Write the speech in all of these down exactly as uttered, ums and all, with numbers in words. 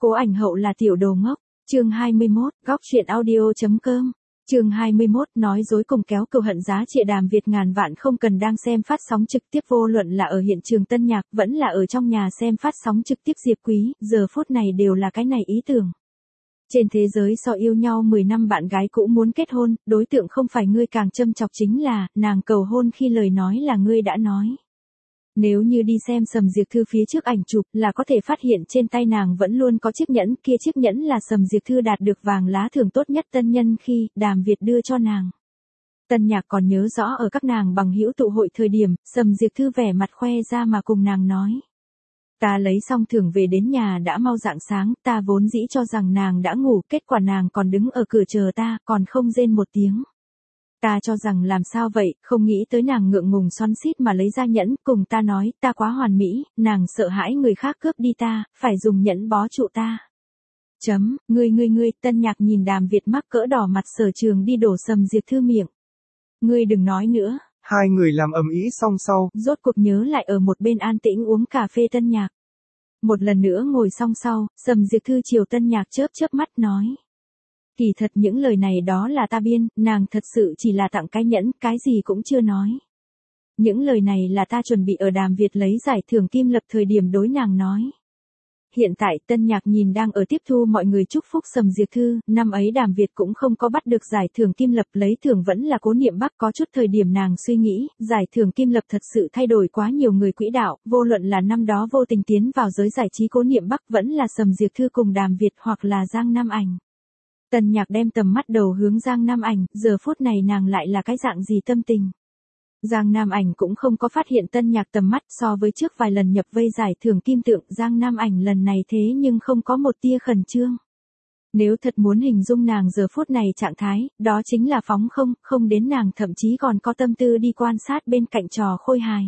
Cố ảnh hậu là tiểu đồ ngốc. Chương hai mươi mốt, góc truyện audio chấm com. Chương hai mươi mốt, nói dối cùng kéo cừu hận giá trị Đàm Việt ngàn vạn không cần đang xem phát sóng trực tiếp, vô luận là ở hiện trường Tân Nhạc, vẫn là ở trong nhà xem phát sóng trực tiếp Diệp Quý, giờ phút này đều là cái này ý tưởng. Trên thế giới so yêu nhau mười năm bạn gái cũ muốn kết hôn, đối tượng không phải ngươi càng châm chọc chính là, nàng cầu hôn khi lời nói là ngươi đã nói. Nếu như đi xem Sầm Diệp Thư phía trước ảnh chụp là có thể phát hiện trên tay nàng vẫn luôn có chiếc nhẫn, kia chiếc nhẫn là Sầm Diệp Thư đạt được vàng lá thưởng tốt nhất tân nhân khi Đàm Việt đưa cho nàng. Tân Nhạc còn nhớ rõ ở các nàng bằng hữu tụ hội thời điểm, Sầm Diệp Thư vẻ mặt khoe ra mà cùng nàng nói. Ta lấy xong thưởng về đến nhà đã mau rạng sáng, ta vốn dĩ cho rằng nàng đã ngủ, kết quả nàng còn đứng ở cửa chờ ta, còn không rên một tiếng. Ta cho rằng làm sao vậy, không nghĩ tới nàng ngượng ngùng xoắn xít mà lấy ra nhẫn, cùng ta nói, ta quá hoàn mỹ, nàng sợ hãi người khác cướp đi ta, phải dùng nhẫn bó trụ ta. Chấm, ngươi ngươi ngươi, Tân Nhạc nhìn Đàm Việt mắc cỡ đỏ mặt Sở Trường đi đổ Sầm Diệp Thư miệng. Ngươi đừng nói nữa. Hai người làm ầm ĩ xong sau, rốt cuộc nhớ lại ở một bên an tĩnh uống cà phê Tân Nhạc. Một lần nữa ngồi xong sau, Sầm Diệp Thư chiều Tân Nhạc chớp chớp mắt nói. Kỳ thật những lời này đó là ta biên, nàng thật sự chỉ là tặng cái nhẫn, cái gì cũng chưa nói. Những lời này là ta chuẩn bị ở Đàm Việt lấy giải thưởng Kim Lập thời điểm đối nàng nói. Hiện tại Tân Nhạc nhìn đang ở tiếp thu mọi người chúc phúc Sầm Diệp Thư, năm ấy Đàm Việt cũng không có bắt được giải thưởng Kim Lập, lấy thưởng vẫn là Cố Niệm Bắc, có chút thời điểm nàng suy nghĩ, giải thưởng Kim Lập thật sự thay đổi quá nhiều người quỹ đạo, vô luận là năm đó vô tình tiến vào giới giải trí Cố Niệm Bắc vẫn là Sầm Diệp Thư cùng Đàm Việt hoặc là Giang Nam Ảnh. Tân Nhạc đem tầm mắt đầu hướng Giang Nam Ảnh, giờ phút này nàng lại là cái dạng gì tâm tình. Giang Nam Ảnh cũng không có phát hiện Tân Nhạc tầm mắt, so với trước vài lần nhập vây giải thưởng kim tượng, Giang Nam Ảnh lần này thế nhưng không có một tia khẩn trương. Nếu thật muốn hình dung nàng giờ phút này trạng thái, đó chính là phóng không, không đến nàng thậm chí còn có tâm tư đi quan sát bên cạnh trò khôi hài.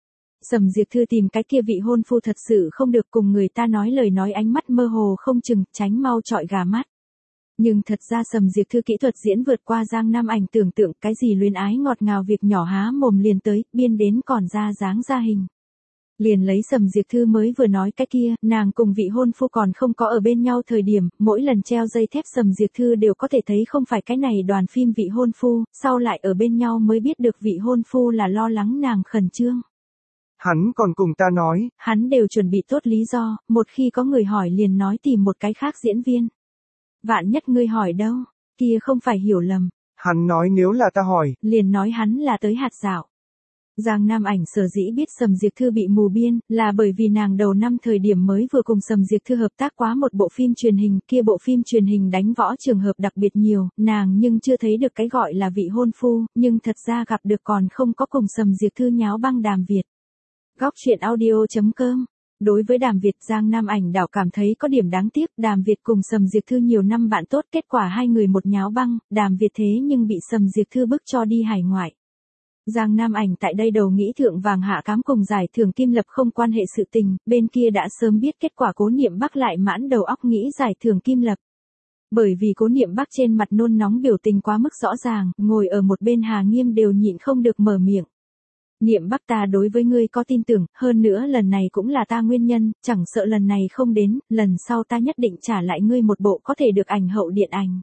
Sầm Diệp Thư tìm cái kia vị hôn phu thật sự không được, cùng người ta nói lời nói ánh mắt mơ hồ không chừng, tránh mau trọi gà mắt. Nhưng thật ra Sầm Diệp Thư kỹ thuật diễn vượt qua Giang Nam Ảnh tưởng tượng, cái gì luyến ái ngọt ngào việc nhỏ há mồm liền tới, biên đến còn ra dáng ra hình. Liền lấy Sầm Diệp Thư mới vừa nói cái kia, nàng cùng vị hôn phu còn không có ở bên nhau thời điểm, mỗi lần treo dây thép Sầm Diệp Thư đều có thể thấy không phải cái này đoàn phim vị hôn phu, sau lại ở bên nhau mới biết được vị hôn phu là lo lắng nàng khẩn trương. Hắn còn cùng ta nói, hắn đều chuẩn bị tốt lý do, một khi có người hỏi liền nói tìm một cái khác diễn viên. Vạn nhất ngươi hỏi đâu, kia không phải hiểu lầm. Hắn nói nếu là ta hỏi, liền nói hắn là tới hạt dạo. Giang Nam Ảnh sở dĩ biết Sầm Diệp Thư bị mù biên, là bởi vì nàng đầu năm thời điểm mới vừa cùng Sầm Diệp Thư hợp tác quá một bộ phim truyền hình, kia bộ phim truyền hình đánh võ trường hợp đặc biệt nhiều, nàng nhưng chưa thấy được cái gọi là vị hôn phu, nhưng thật ra gặp được còn không có cùng Sầm Diệp Thư nháo băng Đàm Việt. Góc truyện audio chấm com. Đối với Đàm Việt, Giang Nam Ảnh đảo cảm thấy có điểm đáng tiếc, Đàm Việt cùng Sầm Diệp Thư nhiều năm bạn tốt, kết quả hai người một nháo băng, Đàm Việt thế nhưng bị Sầm Diệp Thư bức cho đi hải ngoại. Giang Nam Ảnh tại đây đầu nghĩ thượng vàng hạ cám cùng giải thưởng Kim Lập không quan hệ sự tình, bên kia đã sớm biết kết quả, Cố Niệm Bắc lại mãn đầu óc nghĩ giải thưởng Kim Lập. Bởi vì Cố Niệm Bắc trên mặt nôn nóng biểu tình quá mức rõ ràng, ngồi ở một bên Hà Nghiêm đều nhịn không được mở miệng. Niệm Bắc, ta đối với ngươi có tin tưởng, hơn nữa lần này cũng là ta nguyên nhân, chẳng sợ lần này không đến, lần sau ta nhất định trả lại ngươi một bộ có thể được ảnh hậu điện ảnh.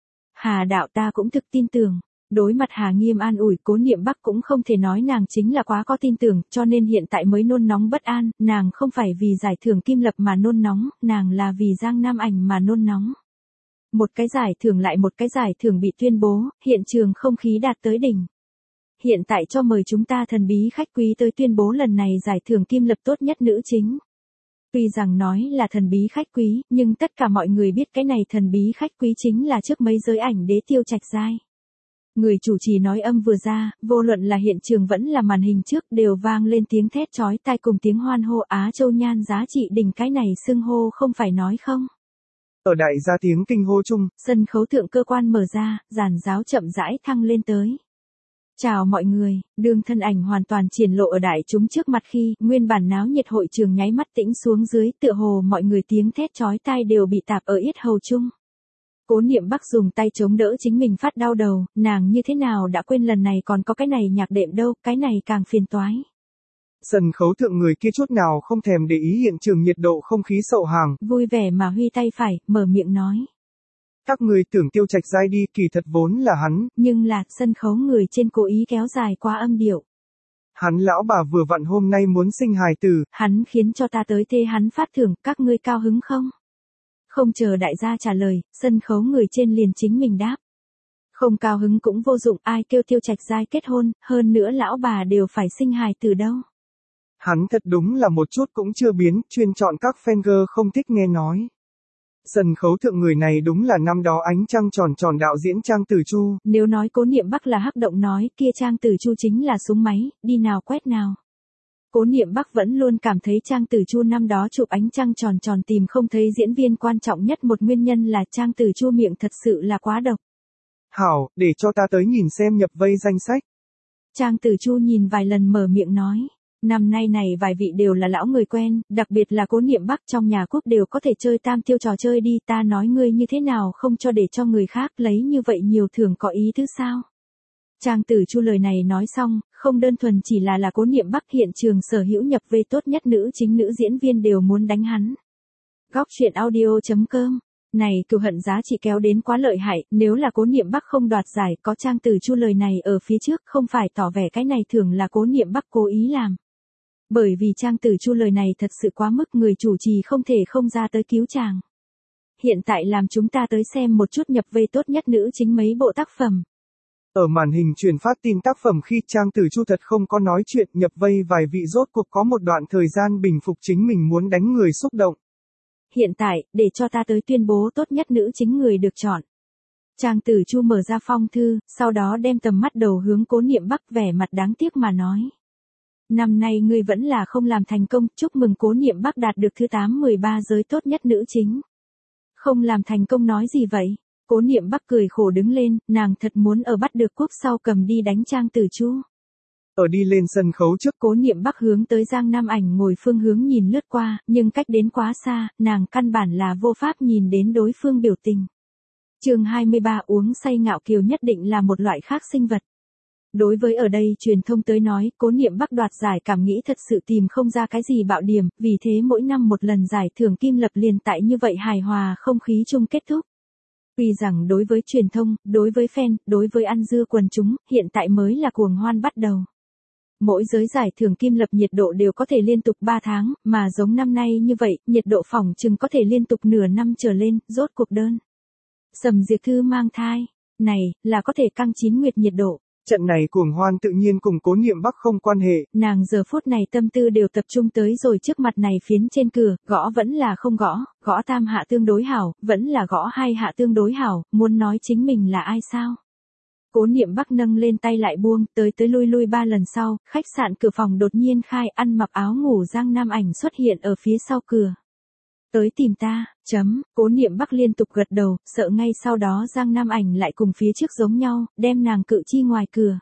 Hà đạo, ta cũng thực tin tưởng. Đối mặt Hà Nghiêm an ủi, Cố Niệm Bắc cũng không thể nói nàng chính là quá có tin tưởng, cho nên hiện tại mới nôn nóng bất an, nàng không phải vì giải thưởng Kim Lập mà nôn nóng, nàng là vì Giang Nam Ảnh mà nôn nóng. Một cái giải thưởng lại một cái giải thưởng bị tuyên bố, hiện trường không khí đạt tới đỉnh. Hiện tại cho mời chúng ta thần bí khách quý tới tuyên bố lần này giải thưởng Kim Lập tốt nhất nữ chính. Tuy rằng nói là thần bí khách quý, nhưng tất cả mọi người biết cái này thần bí khách quý chính là trước mấy giới ảnh đế Tiêu Trạch Giai. Người chủ trì nói âm vừa ra, vô luận là hiện trường vẫn là màn hình trước đều vang lên tiếng thét chói tai cùng tiếng hoan hô. Á Châu Nhan giá trị đỉnh, cái này xưng hô không phải nói không. Ở đại gia tiếng kinh hô chung, sân khấu thượng cơ quan mở ra, giàn giáo chậm rãi thăng lên tới. Chào mọi người, đương thân ảnh hoàn toàn triển lộ ở đại chúng trước mặt khi, nguyên bản náo nhiệt hội trường nháy mắt tĩnh xuống dưới, tựa hồ mọi người tiếng thét chói tai đều bị tạp ở yết hầu chung. Cố Niệm Bắc dùng tay chống đỡ chính mình phát đau đầu, nàng như thế nào đã quên lần này còn có cái này nhạc đệm đâu, cái này càng phiền toái. Sân khấu thượng người kia chút nào không thèm để ý hiện trường nhiệt độ không khí sậu hàng. Vui vẻ mà huy tay phải, mở miệng nói. Các người tưởng Tiêu Trạch Giai đi, kỳ thật vốn là hắn. Nhưng là, sân khấu người trên cố ý kéo dài quá âm điệu. Hắn lão bà vừa vặn hôm nay muốn sinh hài tử. Hắn khiến cho ta tới thê hắn phát thưởng, các ngươi cao hứng không? Không chờ đại gia trả lời, sân khấu người trên liền chính mình đáp. Không cao hứng cũng vô dụng, ai kêu Tiêu Trạch Giai kết hôn, hơn nữa lão bà đều phải sinh hài từ đâu. Hắn thật đúng là một chút cũng chưa biến, chuyên chọn các fan girl không thích nghe nói. Sân khấu thượng người này đúng là năm đó ánh trăng tròn tròn đạo diễn Trang Tử Chu. Nếu nói Cố Niệm Bắc là hắc động nói, kia Trang Tử Chu chính là súng máy, đi nào quét nào. Cố Niệm Bắc vẫn luôn cảm thấy Trang Tử Chu năm đó chụp ánh trăng tròn tròn tìm không thấy diễn viên quan trọng nhất một nguyên nhân là Trang Tử Chu miệng thật sự là quá độc. Hảo, để cho ta tới nhìn xem nhập vây danh sách. Trang Tử Chu nhìn vài lần mở miệng nói. Năm nay này vài vị đều là lão người quen, đặc biệt là Cố Niệm Bắc trong nhà quốc đều có thể chơi tam tiêu trò chơi đi, ta nói ngươi như thế nào không cho để cho người khác lấy như vậy nhiều thưởng có ý thứ sao. Trang Tử Chu lời này nói xong, không đơn thuần chỉ là là Cố Niệm Bắc hiện trường sở hữu nhập vây tốt nhất nữ chính nữ diễn viên đều muốn đánh hắn. Góc truyện audio chấm com. Này cừu hận giá trị kéo đến quá lợi hại, nếu là Cố Niệm Bắc không đoạt giải có Trang Tử Chu lời này ở phía trước không phải tỏ vẻ cái này thường là Cố Niệm Bắc cố ý làm. Bởi vì Trang Tử Chu lời này thật sự quá mức người chủ trì không thể không ra tới cứu chàng. Hiện tại làm chúng ta tới xem một chút nhập vây tốt nhất nữ chính mấy bộ tác phẩm. Ở màn hình truyền phát tin tác phẩm khi Trang Tử Chu thật không có nói chuyện nhập vây vài vị rốt cuộc có một đoạn thời gian bình phục chính mình muốn đánh người xúc động. Hiện tại, để cho ta tới tuyên bố tốt nhất nữ chính người được chọn. Trang Tử Chu mở ra phong thư, sau đó đem tầm mắt đầu hướng Cố Niệm Bắc vẻ mặt đáng tiếc mà nói. Năm nay ngươi vẫn là không làm thành công, chúc mừng Cố Niệm Bắc đạt được thứ tám mười ba giới tốt nhất nữ chính. Không làm thành công nói gì vậy? Cố Niệm Bắc cười khổ đứng lên, nàng thật muốn ở bắt được cúp sau cầm đi đánh Trang Tử Chu. Ở đi lên sân khấu trước, Cố Niệm Bắc hướng tới Giang Nam Ảnh ngồi phương hướng nhìn lướt qua, nhưng cách đến quá xa, nàng căn bản là vô pháp nhìn đến đối phương biểu tình. Chương hai mươi ba uống say ngạo kiều nhất định là một loại khác sinh vật. Đối với ở đây truyền thông tới nói, Cố Niệm Bắc đoạt giải cảm nghĩ thật sự tìm không ra cái gì bạo điểm, vì thế mỗi năm một lần giải thưởng kim lập liền tại như vậy hài hòa không khí chung kết thúc. Vì rằng đối với truyền thông, đối với fan, đối với ăn dưa quần chúng, hiện tại mới là cuồng hoan bắt đầu. Mỗi giới giải thưởng kim lập nhiệt độ đều có thể liên tục ba tháng, mà giống năm nay như vậy, nhiệt độ phỏng chừng có thể liên tục nửa năm trở lên, rốt cuộc đơn. Sầm Diệp Thư mang thai, này, là có thể căng chín nguyệt nhiệt độ. Trận này cuồng hoan tự nhiên cùng Cố Niệm Bắc không quan hệ. Nàng giờ phút này tâm tư đều tập trung tới rồi trước mặt này phiến trên cửa, gõ vẫn là không gõ, gõ tam hạ tương đối hảo, vẫn là gõ hai hạ tương đối hảo, muốn nói chính mình là ai sao? Cố Niệm Bắc nâng lên tay lại buông, tới tới lui lui ba lần sau, khách sạn cửa phòng đột nhiên khai, ăn mặc áo ngủ Giang Nam Ảnh xuất hiện ở phía sau cửa. Tới tìm ta, chấm, Cố Niệm Bắc liên tục gật đầu, sợ ngay sau đó Giang Nam Ảnh lại cùng phía trước giống nhau, đem nàng cự chi ngoài cửa.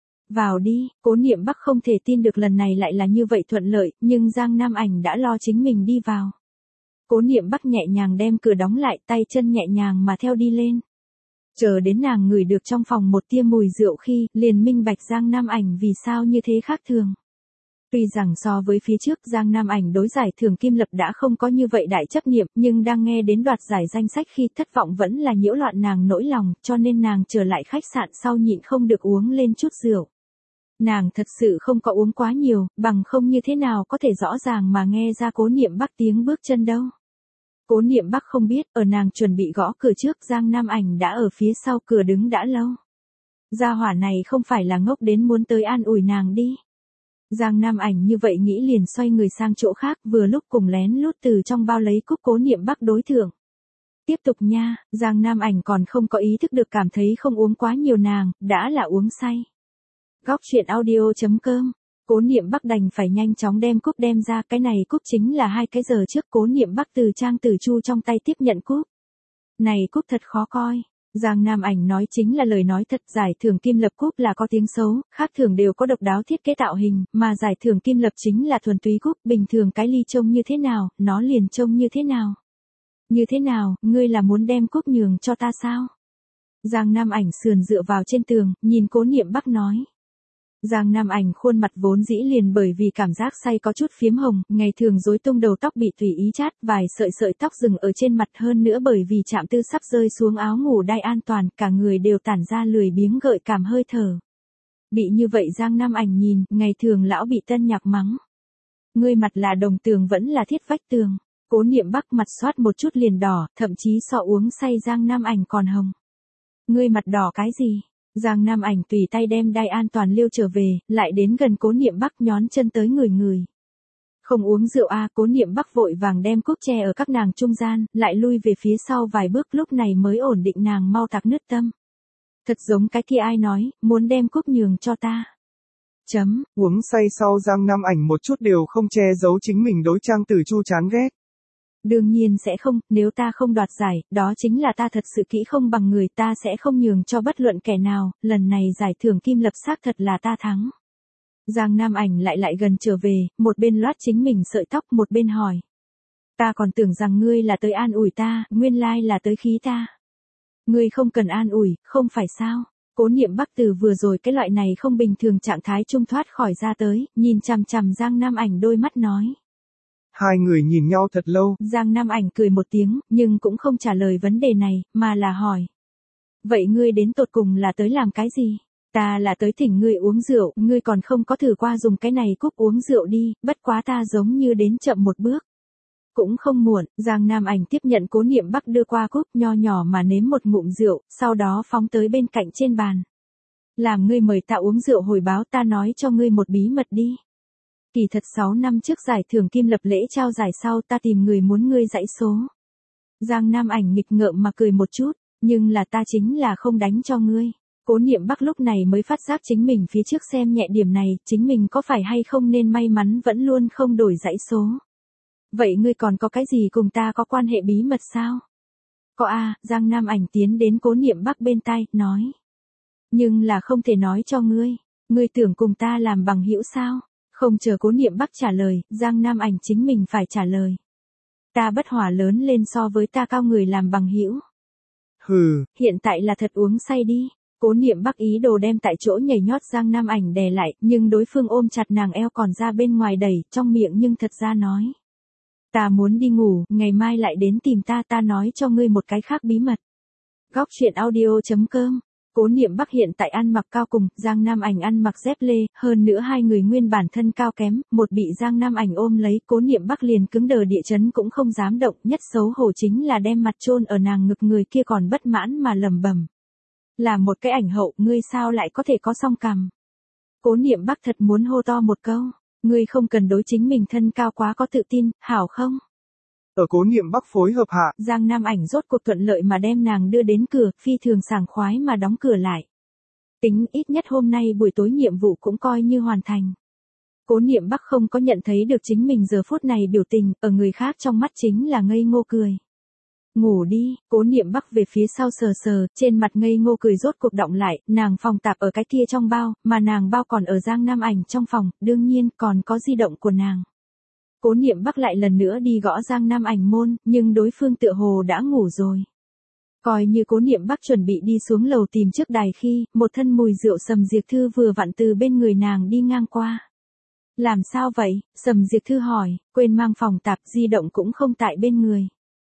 Vào đi, Cố Niệm Bắc không thể tin được lần này lại là như vậy thuận lợi, nhưng Giang Nam Ảnh đã lo chính mình đi vào. Cố Niệm Bắc nhẹ nhàng đem cửa đóng lại, tay chân nhẹ nhàng mà theo đi lên. Chờ đến nàng ngửi được trong phòng một tia mùi rượu khi, liền minh bạch Giang Nam Ảnh vì sao như thế khác thường. Tuy rằng so với phía trước Giang Nam Ảnh đối giải thưởng kim lập đã không có như vậy đại chấp niệm, nhưng đang nghe đến đoạt giải danh sách khi thất vọng vẫn là nhiễu loạn nàng nỗi lòng, cho nên nàng trở lại khách sạn sau nhịn không được uống lên chút rượu. Nàng thật sự không có uống quá nhiều, bằng không như thế nào có thể rõ ràng mà nghe ra Cố Niệm Bắc tiếng bước chân đâu. Cố Niệm Bắc không biết, ở nàng chuẩn bị gõ cửa trước Giang Nam Ảnh đã ở phía sau cửa đứng đã lâu. Gia hỏa này không phải là ngốc đến muốn tới an ủi nàng đi. Giang Nam Ảnh như vậy nghĩ liền xoay người sang chỗ khác, vừa lúc cùng lén lút từ trong bao lấy cúp Cố Niệm Bắc đối thưởng. Tiếp tục nha, Giang Nam Ảnh còn không có ý thức được cảm thấy không uống quá nhiều nàng, đã là uống say. Góc truyện audio chấm com. Cố Niệm Bắc đành phải nhanh chóng đem cúp đem ra, cái này cúp chính là hai cái giờ trước Cố Niệm Bắc từ Trang Tử Chu trong tay tiếp nhận cúp. Này cúp thật khó coi. Giang Nam Ảnh nói chính là lời nói thật, giải thưởng kim lập cúp là có tiếng xấu, khác thưởng đều có độc đáo thiết kế tạo hình, mà giải thưởng kim lập chính là thuần túy cúp, bình thường cái ly trông như thế nào, nó liền trông như thế nào. Như thế nào, ngươi là muốn đem cúp nhường cho ta sao? Giang Nam Ảnh sườn dựa vào trên tường, nhìn Cố Niệm Bắc nói. Giang Nam Ảnh khuôn mặt vốn dĩ liền bởi vì cảm giác say có chút phiếm hồng, ngày thường rối tung đầu tóc bị tùy ý chát, vài sợi sợi tóc dừng ở trên mặt, hơn nữa bởi vì chạm tư sắp rơi xuống áo ngủ đai an toàn, cả người đều tản ra lười biếng gợi cảm hơi thở. Bị như vậy Giang Nam Ảnh nhìn, ngày thường lão bị Tân Nhạc mắng. Ngươi mặt là đồng tường vẫn là thiết vách tường. Cố Niệm Bắc mặt xoát một chút liền đỏ, thậm chí so uống say Giang Nam Ảnh còn hồng. Ngươi mặt đỏ cái gì? Giang Nam Ảnh tùy tay đem đai an toàn liêu trở về, lại đến gần Cố Niệm Bắc nhón chân tới người người. Không uống rượu a à, Cố Niệm Bắc vội vàng đem cúp che ở các nàng trung gian, lại lui về phía sau vài bước lúc này mới ổn định nàng mau tạc nứt tâm. Thật giống cái kia ai nói, muốn đem cúp nhường cho ta. Chấm, uống say sau Giang Nam Ảnh một chút đều không che giấu chính mình đối Trang Tử Chu chán ghét. Đương nhiên sẽ không, nếu ta không đoạt giải, đó chính là ta thật sự kỹ không bằng người, ta sẽ không nhường cho bất luận kẻ nào, lần này giải thưởng Kim Lập xác thật là ta thắng. Giang Nam Ảnh lại lại gần trở về, một bên loát chính mình sợi tóc một bên hỏi. Ta còn tưởng rằng ngươi là tới an ủi ta, nguyên lai là tới khí ta. Ngươi không cần an ủi, không phải sao? Cố Niệm Bắc từ vừa rồi cái loại này không bình thường trạng thái trung thoát khỏi ra tới, nhìn chằm chằm Giang Nam Ảnh đôi mắt nói. Hai người nhìn nhau thật lâu. Giang Nam Ảnh cười một tiếng, nhưng cũng không trả lời vấn đề này, mà là hỏi. Vậy ngươi đến tột cùng là tới làm cái gì? Ta là tới thỉnh ngươi uống rượu, ngươi còn không có thử qua dùng cái này cúp uống rượu đi, bất quá ta giống như đến chậm một bước. Cũng không muộn, Giang Nam Ảnh tiếp nhận Cố Niệm Bắc đưa qua cúp nho nhỏ mà nếm một ngụm rượu, sau đó phóng tới bên cạnh trên bàn. Làm ngươi mời ta uống rượu hồi báo ta nói cho ngươi một bí mật đi. Kỳ thật sáu năm trước giải thưởng Kim Lập lễ trao giải sau ta tìm người muốn ngươi dãy số. Giang Nam Ảnh nghịch ngợm mà cười một chút, nhưng là ta chính là không đánh cho ngươi. Cố Niệm Bắc lúc này mới phát giác chính mình phía trước xem nhẹ điểm này, chính mình có phải hay không nên may mắn vẫn luôn không đổi dãy số. Vậy ngươi còn có cái gì cùng ta có quan hệ bí mật sao? Có a, Giang Nam Ảnh tiến đến Cố Niệm Bắc bên tai, nói. Nhưng là không thể nói cho ngươi, ngươi tưởng cùng ta làm bằng hữu sao? Không chờ Cố Niệm Bắc trả lời, Giang Nam Ảnh chính mình phải trả lời. Ta bất hòa lớn lên so với ta cao người làm bằng hữu. Hừ, hiện tại là thật uống say đi. Cố Niệm Bắc ý đồ đem tại chỗ nhảy nhót Giang Nam Ảnh đè lại, nhưng đối phương ôm chặt nàng eo còn ra bên ngoài đẩy, trong miệng nhưng thật ra nói. Ta muốn đi ngủ, ngày mai lại đến tìm ta, ta nói cho ngươi một cái khác bí mật. Góc truyện audio chấm com. Cố Niệm Bắc hiện tại ăn mặc cao cùng, Giang Nam Ảnh ăn mặc dép lê, hơn nữa hai người nguyên bản thân cao kém, một bị Giang Nam Ảnh ôm lấy, Cố Niệm Bắc liền cứng đờ địa chấn cũng không dám động, nhất xấu hổ chính là đem mặt chôn ở nàng ngực, người kia còn bất mãn mà lẩm bẩm. Là một cái ảnh hậu, ngươi sao lại có thể có song cằm? Cố Niệm Bắc thật muốn hô to một câu, ngươi không cần đối chính mình thân cao quá có tự tin, hảo không? Ở Cố Niệm Bắc phối hợp hạ, Giang Nam Ảnh rốt cuộc thuận lợi mà đem nàng đưa đến cửa, phi thường sảng khoái mà đóng cửa lại. Tính ít nhất hôm nay buổi tối nhiệm vụ cũng coi như hoàn thành. Cố Niệm Bắc không có nhận thấy được chính mình giờ phút này biểu tình, ở người khác trong mắt chính là ngây ngô cười. Ngủ đi, Cố Niệm Bắc về phía sau sờ sờ, trên mặt ngây ngô cười rốt cuộc động lại, nàng phòng tạp ở cái kia trong bao, mà nàng bao còn ở Giang Nam Ảnh trong phòng, đương nhiên còn có di động của nàng. Cố Niệm Bắc lại lần nữa đi gõ Giang Nam Ảnh môn, nhưng đối phương tựa hồ đã ngủ rồi. Coi như Cố Niệm Bắc chuẩn bị đi xuống lầu tìm trước đài khi, một thân mùi rượu Sầm Diệt Thư vừa vặn từ bên người nàng đi ngang qua. Làm sao vậy? Sầm Diệt Thư hỏi, quên mang phòng tạp, di động cũng không tại bên người.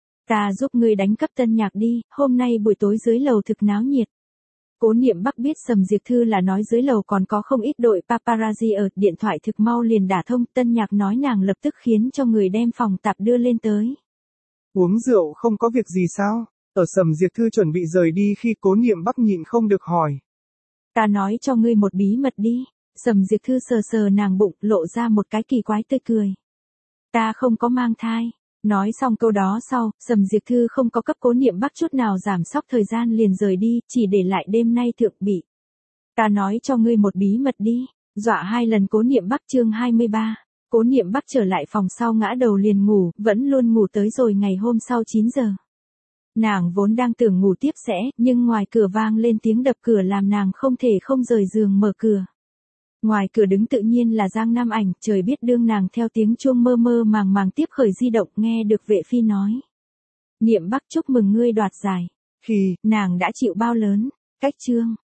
Ta giúp ngươi đánh cấp Tân Nhạc đi, hôm nay buổi tối dưới lầu thực náo nhiệt. Cố Niệm Bắc biết Sầm Diệt Thư là nói dưới lầu còn có không ít đội paparazzi ở, điện thoại thực mau liền đả thông, Tân Nhạc nói nàng lập tức khiến cho người đem phòng tạp đưa lên tới. Uống rượu không có việc gì sao? Ở Sầm Diệt Thư chuẩn bị rời đi khi Cố Niệm Bắc nhịn không được hỏi. Ta nói cho ngươi một bí mật đi. Sầm Diệt Thư sờ sờ nàng bụng, lộ ra một cái kỳ quái tươi cười. Ta không có mang thai. Nói xong câu đó sau, Sầm Diệt Thư không có cấp Cố Niệm Bắc chút nào giảm sóc thời gian liền rời đi, chỉ để lại đêm nay thượng bị. Ta nói cho ngươi một bí mật đi, dọa hai lần Cố Niệm Bắc chương hai mươi ba. Cố Niệm Bắc trở lại phòng sau ngã đầu liền ngủ, vẫn luôn ngủ tới rồi ngày hôm sau chín giờ. Nàng vốn đang tưởng ngủ tiếp sẽ, nhưng ngoài cửa vang lên tiếng đập cửa làm nàng không thể không rời giường mở cửa. Ngoài cửa đứng tự nhiên là Giang Nam Ảnh, trời biết đương nàng theo tiếng chuông mơ mơ màng màng tiếp khởi di động, nghe được vệ phi nói. Niệm Bắc chúc mừng ngươi đoạt giải. Khi, nàng đã chịu bao lớn, cách chương.